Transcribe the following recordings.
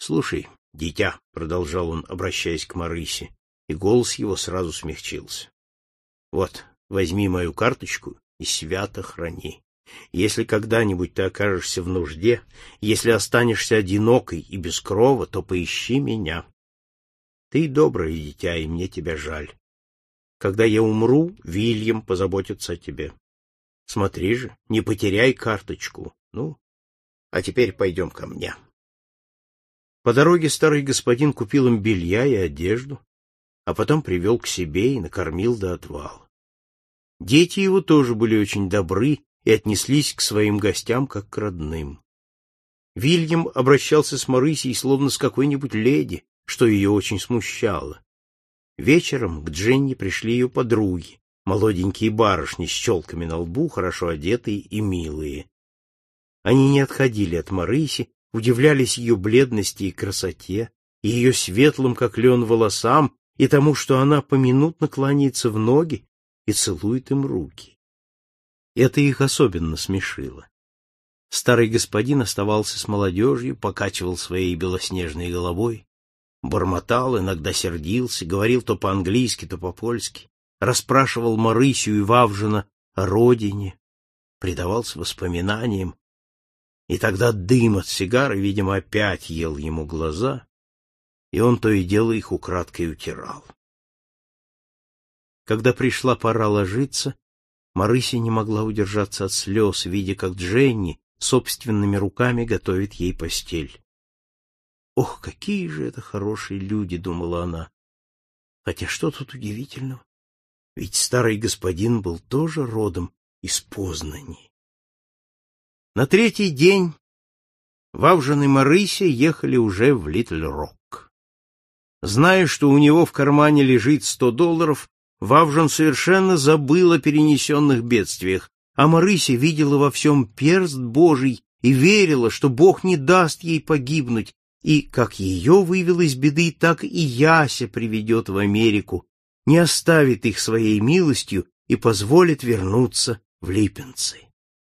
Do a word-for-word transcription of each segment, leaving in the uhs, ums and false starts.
Слушай, дитя, — продолжал он, обращаясь к Марысе, и голос его сразу смягчился. — Вот, возьми мою карточку и свято храни. Если когда-нибудь ты окажешься в нужде, если останешься одинокой и без крова, то поищи меня. Ты доброе дитя, и мне тебя жаль. Когда я умру, Вильям позаботится о тебе. Смотри же, не потеряй карточку. Ну, а теперь пойдем ко мне. По дороге старый господин купил им белья и одежду, а потом привел к себе и накормил до отвала. Дети его тоже были очень добры и отнеслись к своим гостям как к родным. Вильям обращался с Марысей словно с какой-нибудь леди, что ее очень смущало. Вечером к Дженни пришли ее подруги, молоденькие барышни с челками на лбу, хорошо одетые и милые. Они не отходили от Марыси, удивлялись ее бледности и красоте, и ее светлым, как лен, волосам, и тому, что она поминутно кланяется в ноги и целует им руки. Это их особенно смешило. Старый господин оставался с молодежью, покачивал своей белоснежной головой, бормотал, иногда сердился, говорил то по-английски, то по-польски, расспрашивал Марысю и Вавжина о родине, предавался воспоминаниям, и тогда дым от сигары, видимо, опять ел ему глаза, и он то и дело их украдкой утирал. Когда пришла пора ложиться, Марыся не могла удержаться от слез, видя, как Дженни собственными руками готовит ей постель. «Ох, какие же это хорошие люди!» — думала она. Хотя что тут удивительного? Ведь старый господин был тоже родом из Познани. На третий день Вавжин и Марыся ехали уже в Литл-Рок. Зная, что у него в кармане лежит сто долларов, Вавжин совершенно забыл о перенесенных бедствиях, а Марыся видела во всем перст Божий и верила, что Бог не даст ей погибнуть, и, как ее вывел из беды, так и Яся приведет в Америку, не оставит их своей милостью и позволит вернуться в Липенцы.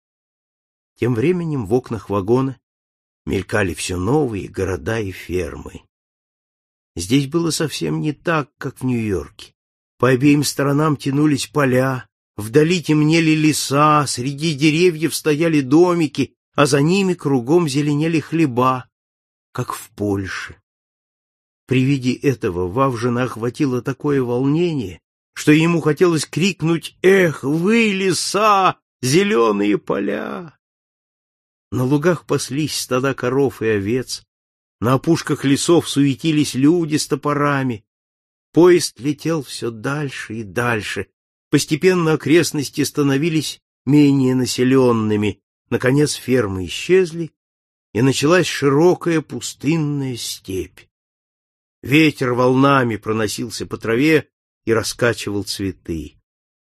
Тем временем в окнах вагона мелькали все новые города и фермы. Здесь было совсем не так, как в Нью-Йорке. По обеим сторонам тянулись поля, вдали темнели леса, среди деревьев стояли домики, а за ними кругом зеленели хлеба, как в Польше. При виде этого Вавжина охватило такое волнение, что ему хотелось крикнуть: «Эх, вы, леса, зеленые поля!» На лугах паслись стада коров и овец, на опушках лесов суетились люди с топорами. Поезд летел все дальше и дальше. Постепенно окрестности становились менее населенными. Наконец фермы исчезли, и началась широкая пустынная степь. Ветер волнами проносился по траве и раскачивал цветы.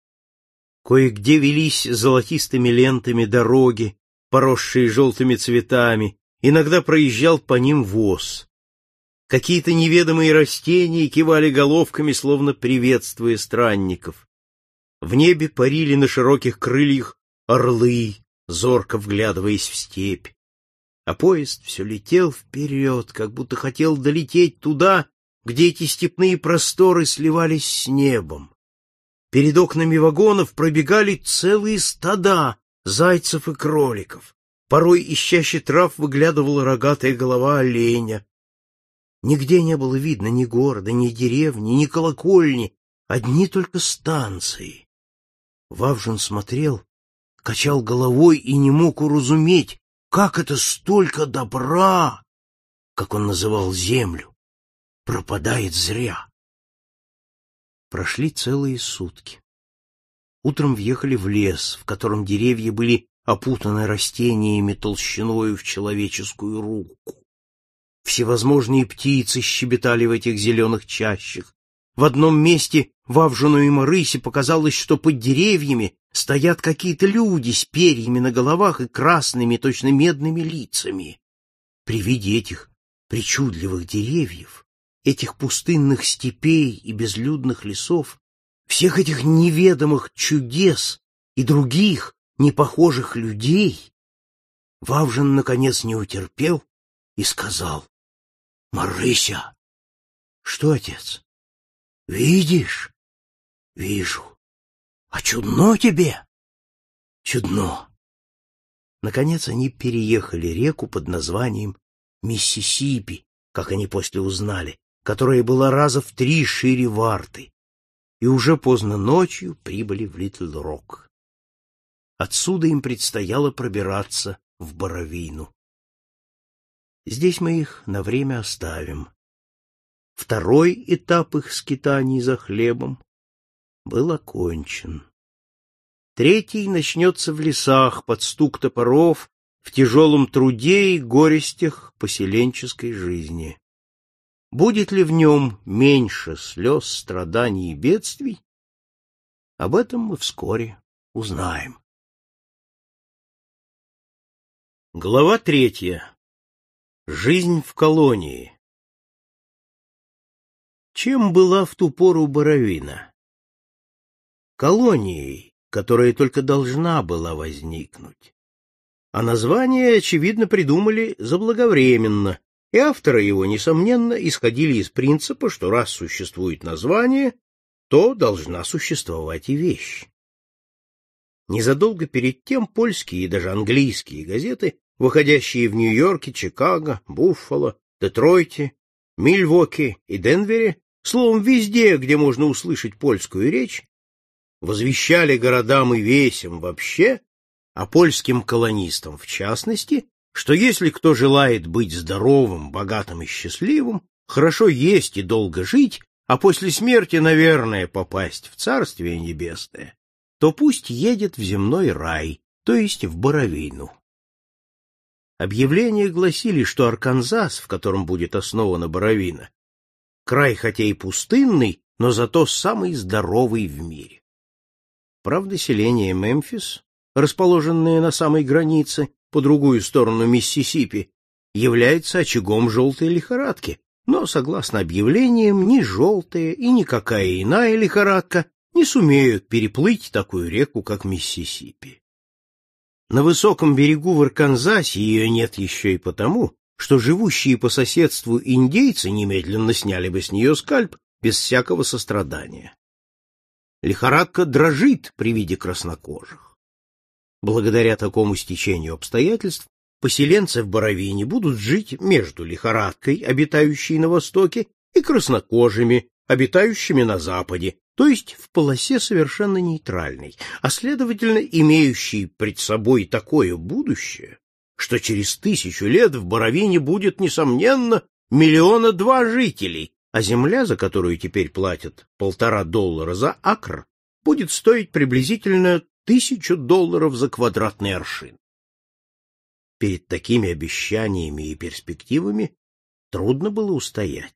Кое-где велись золотистыми лентами дороги, поросшие желтыми цветами, иногда проезжал по ним воз. Какие-то неведомые растения кивали головками, словно приветствуя странников. В небе парили на широких крыльях орлы, зорко вглядываясь в степь. А поезд все летел вперед, как будто хотел долететь туда, где эти степные просторы сливались с небом. Перед окнами вагонов пробегали целые стада зайцев и кроликов. Порой из чащи трав выглядывала рогатая голова оленя. Нигде не было видно ни города, ни деревни, ни колокольни, одни только станции. Вавжин смотрел, качал головой и не мог уразуметь, как это столько добра, как он называл землю, пропадает зря. Прошли целые сутки. Утром въехали в лес, в котором деревья были опутаны растениями толщиною в человеческую руку. Всевозможные птицы щебетали в этих зеленых чащах. В одном месте Вавжину и Марысе показалось, что под деревьями стоят какие-то люди с перьями на головах и красными, точно медными лицами. При виде этих причудливых деревьев, этих пустынных степей и безлюдных лесов, всех этих неведомых чудес и других непохожих людей, Вавжин наконец не утерпел и сказал: — Марыся! — Что, отец? — Видишь? — Вижу. — А чудно тебе? — Чудно. Наконец они переехали реку под названием Миссисипи, как они после узнали, которая была раза в три шире Варты, и уже поздно ночью прибыли в Литл-Рок. Отсюда им предстояло пробираться в Боровину. Здесь мы их на время оставим. Второй этап их скитаний за хлебом был окончен. Третий начнется в лесах под стук топоров, в тяжелом труде и горестях поселенческой жизни. Будет ли в нем меньше слез, страданий и бедствий? Об этом мы вскоре узнаем. Глава третья. Жизнь в колонии. Чем была в ту пору Боровина? Колонией, которая только должна была возникнуть. А название, очевидно, придумали заблаговременно, и авторы его, несомненно, исходили из принципа, что раз существует название, то должна существовать и вещь. Незадолго перед тем польские и даже английские газеты, выходящие в Нью-Йорке, Чикаго, Буффало, Детройте, Мильвоки и Денвере, словом, везде, где можно услышать польскую речь, возвещали городам и весям вообще, а польским колонистам в частности, что если кто желает быть здоровым, богатым и счастливым, хорошо есть и долго жить, а после смерти, наверное, попасть в Царствие Небесное, то пусть едет в земной рай, то есть в Боровину. Объявления гласили, что Арканзас, в котором будет основана Боровина, край хотя и пустынный, но зато самый здоровый в мире. Правда, селение Мемфис, расположенное на самой границе, по другую сторону Миссисипи, является очагом желтой лихорадки, но, согласно объявлениям, ни желтая и никакая иная лихорадка не сумеют переплыть такую реку, как Миссисипи. На высоком берегу в Арканзасе ее нет еще и потому, что живущие по соседству индейцы немедленно сняли бы с нее скальп без всякого сострадания. Лихорадка дрожит при виде краснокожих. Благодаря такому стечению обстоятельств поселенцы в Боровине будут жить между лихорадкой, обитающей на востоке, и краснокожими, обитающими на западе, то есть в полосе совершенно нейтральной, а следовательно, имеющей пред собой такое будущее, что через тысячу лет в Боровине будет, несомненно, миллиона два жителей, а земля, за которую теперь платят полтора доллара за акр, будет стоить приблизительно тысячу долларов за квадратный аршин. Перед такими обещаниями и перспективами трудно было устоять.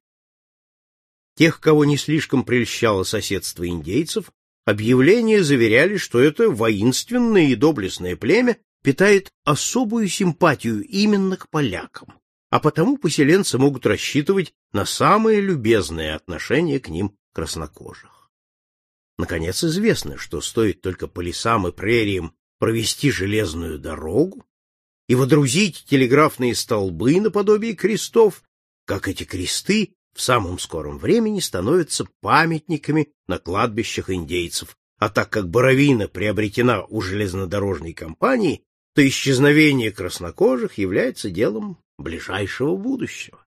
Тех, кого не слишком прельщало соседство индейцев, объявления заверяли, что это воинственное и доблестное племя питает особую симпатию именно к полякам, а потому поселенцы могут рассчитывать на самое любезное отношение к ним краснокожих. Наконец, известно, что стоит только по лесам и прериям провести железную дорогу и водрузить телеграфные столбы наподобие крестов, как эти кресты в самом скором времени становятся памятниками на кладбищах индейцев, а так как Боровина приобретена у железнодорожной компании, то исчезновение краснокожих является делом ближайшего будущего.